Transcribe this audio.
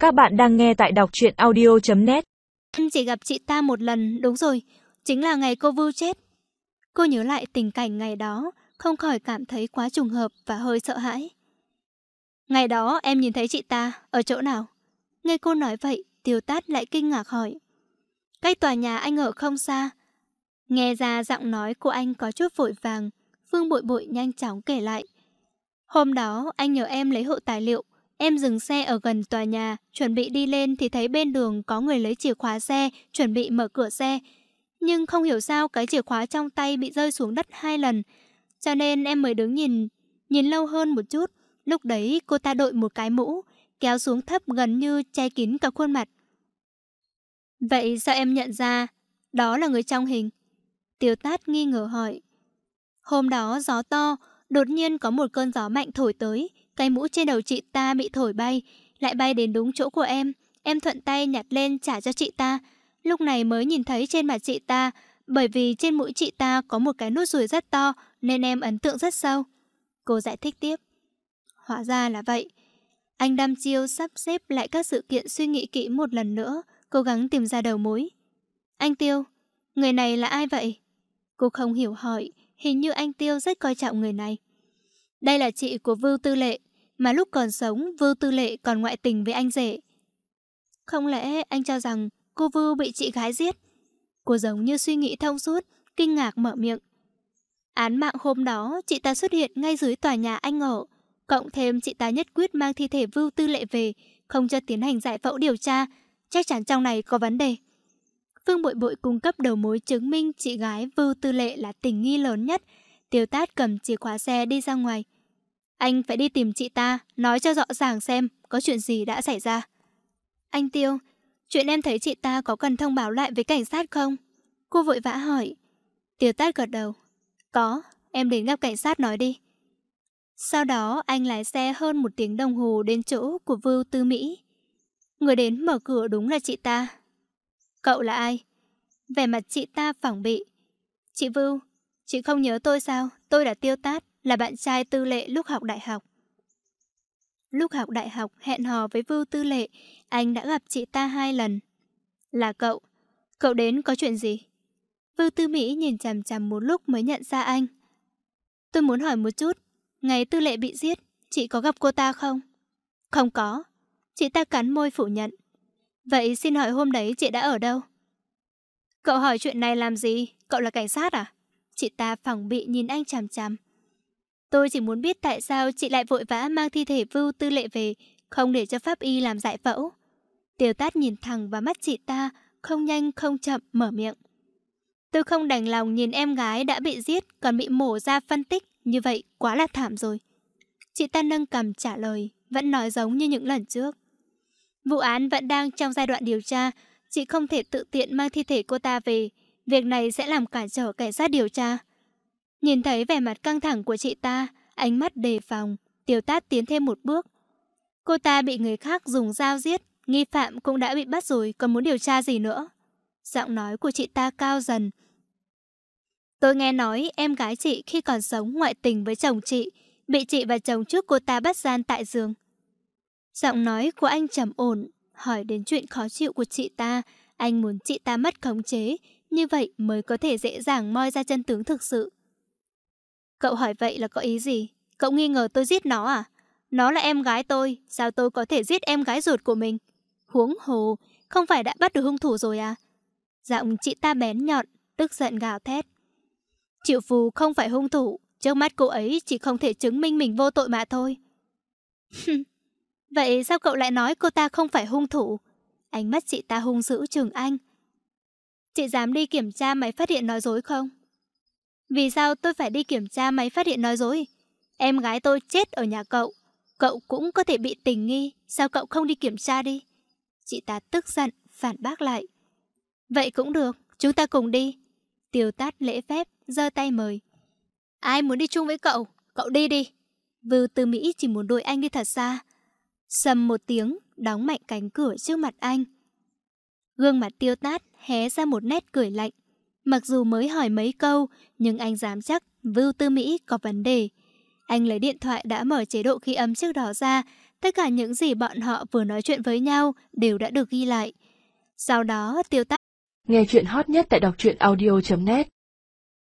Các bạn đang nghe tại đọc truyện audio.net. Em chỉ gặp chị ta một lần, đúng rồi, chính là ngày cô Vưu chết. Cô nhớ lại tình cảnh ngày đó, không khỏi cảm thấy quá trùng hợp và hơi sợ hãi. Ngày đó em nhìn thấy chị ta, ở chỗ nào? Nghe cô nói vậy, Tiêu Tát lại kinh ngạc hỏi. Cách tòa nhà anh ở không xa. Nghe ra giọng nói của anh có chút vội vàng, Phương Bội Bội nhanh chóng kể lại. Hôm đó anh nhờ em lấy hộ tài liệu. Em dừng xe ở gần tòa nhà, chuẩn bị đi lên thì thấy bên đường có người lấy chìa khóa xe, chuẩn bị mở cửa xe. Nhưng không hiểu sao cái chìa khóa trong tay bị rơi xuống đất 2 lần. Cho nên em mới đứng nhìn lâu hơn một chút. Lúc đấy cô ta đội một cái mũ, kéo xuống thấp gần như che kín cả khuôn mặt. Vậy sao em nhận ra đó là người trong hình? Tiêu Tát nghi ngờ hỏi. Hôm đó gió to, đột nhiên có một cơn gió mạnh thổi tới. Cái mũ trên đầu chị ta bị thổi bay, lại bay đến đúng chỗ của em. Em thuận tay nhặt lên trả cho chị ta. Lúc này mới nhìn thấy trên mặt chị ta, bởi vì trên mũi chị ta có một cái nốt ruồi rất to, nên em ấn tượng rất sâu. Cô giải thích tiếp. Hóa ra là vậy. Anh đăm chiêu sắp xếp lại các sự kiện, suy nghĩ kỹ một lần nữa, cố gắng tìm ra đầu mối. Anh Tiêu, người này là ai vậy? Cô không hiểu hỏi, hình như anh Tiêu rất coi trọng người này. Đây là chị của Vưu Tư Lệ, mà lúc còn sống Vưu Tư Lệ còn ngoại tình với anh rể. Không lẽ anh cho rằng cô Vưu bị chị gái giết? Cô giống như suy nghĩ thông suốt, kinh ngạc mở miệng. Án mạng hôm đó chị ta xuất hiện ngay dưới tòa nhà anh ở. Cộng thêm chị ta nhất quyết mang thi thể Vưu Tư Lệ về, không cho tiến hành giải phẫu điều tra. Chắc chắn trong này có vấn đề. Phương Bội Bội cung cấp đầu mối chứng minh chị gái Vưu Tư Lệ là tình nghi lớn nhất. Tiêu Tát cầm chìa khóa xe đi ra ngoài. Anh phải đi tìm chị ta, nói cho rõ ràng xem có chuyện gì đã xảy ra. Anh Tiêu, chuyện em thấy chị ta có cần thông báo lại với cảnh sát không? Cô vội vã hỏi. Tiêu Tát gật đầu. Có, em đến gặp cảnh sát nói đi. Sau đó anh lái xe hơn 1 tiếng đồng hồ đến chỗ của Vưu Tư Mỹ. Người đến mở cửa đúng là chị ta. Cậu là ai? Vẻ mặt chị ta phẳng bị. Chị Vưu, chị không nhớ tôi sao? Tôi là Tiêu Tát, là bạn trai Tư Lệ lúc học đại học. Lúc học đại học hẹn hò với Vưu Tư Lệ, anh đã gặp chị ta 2 lần. Là cậu. Cậu đến có chuyện gì? Vưu Tư Mỹ nhìn chằm chằm một lúc mới nhận ra anh. Tôi muốn hỏi một chút, ngày Tư Lệ bị giết, chị có gặp cô ta không? Không có. Chị ta cắn môi phủ nhận. Vậy xin hỏi hôm đấy chị đã ở đâu? Cậu hỏi chuyện này làm gì? Cậu là cảnh sát à? Chị ta phẳng bị nhìn anh chằm chằm. Tôi chỉ muốn biết tại sao chị lại vội vã mang thi thể Vưu Tư Lệ về, không để cho pháp y làm giải phẫu. Tiêu Tát nhìn thẳng vào mắt chị ta, không nhanh không chậm mở miệng. Tôi không đành lòng nhìn em gái đã bị giết còn bị mổ ra phân tích, như vậy quá là thảm rồi. Chị ta nâng cằm trả lời, vẫn nói giống như những lần trước. Vụ án vẫn đang trong giai đoạn điều tra, chị không thể tự tiện mang thi thể cô ta về. Việc này sẽ làm cản trở cảnh sát điều tra. Nhìn thấy vẻ mặt căng thẳng của chị ta, ánh mắt đề phòng, Tiêu Tát tiến thêm một bước. Cô ta bị người khác dùng dao giết, nghi phạm cũng đã bị bắt rồi, còn muốn điều tra gì nữa? Giọng nói của chị ta cao dần. Tôi nghe nói em gái chị khi còn sống ngoại tình với chồng chị, bị chị và chồng trước cô ta bắt gian tại giường. Giọng nói của anh trầm ổn, hỏi đến chuyện khó chịu của chị ta. Anh muốn chị ta mất khống chế, như vậy mới có thể dễ dàng moi ra chân tướng thực sự. Cậu hỏi vậy là có ý gì? Cậu nghi ngờ tôi giết nó à? Nó là em gái tôi, sao tôi có thể giết em gái ruột của mình? Huống hồ, không phải đã bắt được hung thủ rồi à? Giọng chị ta bén nhọn, tức giận gào thét. Triệu Phù không phải hung thủ, trước mắt cô ấy chỉ không thể chứng minh mình vô tội mà thôi. Vậy sao cậu lại nói cô ta không phải hung thủ? Ánh mắt chị ta hung dữ trừng anh. Chị dám đi kiểm tra máy phát hiện nói dối không? Vì sao tôi phải đi kiểm tra máy phát hiện nói dối? Em gái tôi chết ở nhà cậu, cậu cũng có thể bị tình nghi, sao cậu không đi kiểm tra đi? Chị ta tức giận, phản bác lại. Vậy cũng được, chúng ta cùng đi. Tiêu Tát lễ phép, giơ tay mời. Ai muốn đi chung với cậu? Cậu đi đi. Vưu Tư Mỹ chỉ muốn đuổi anh đi thật xa. Sầm một tiếng, đóng mạnh cánh cửa trước mặt anh. Gương mặt Tiêu Tát hé ra một nét cười lạnh. Mặc dù mới hỏi mấy câu, nhưng anh dám chắc Vưu Tư Mỹ có vấn đề. Anh lấy điện thoại đã mở chế độ ghi âm trước đó ra, Tất cả những gì bọn họ vừa nói chuyện với nhau đều đã được ghi lại. Sau đó Tiêu Tác Nghe chuyện hot nhất tại đọc truyện audio.net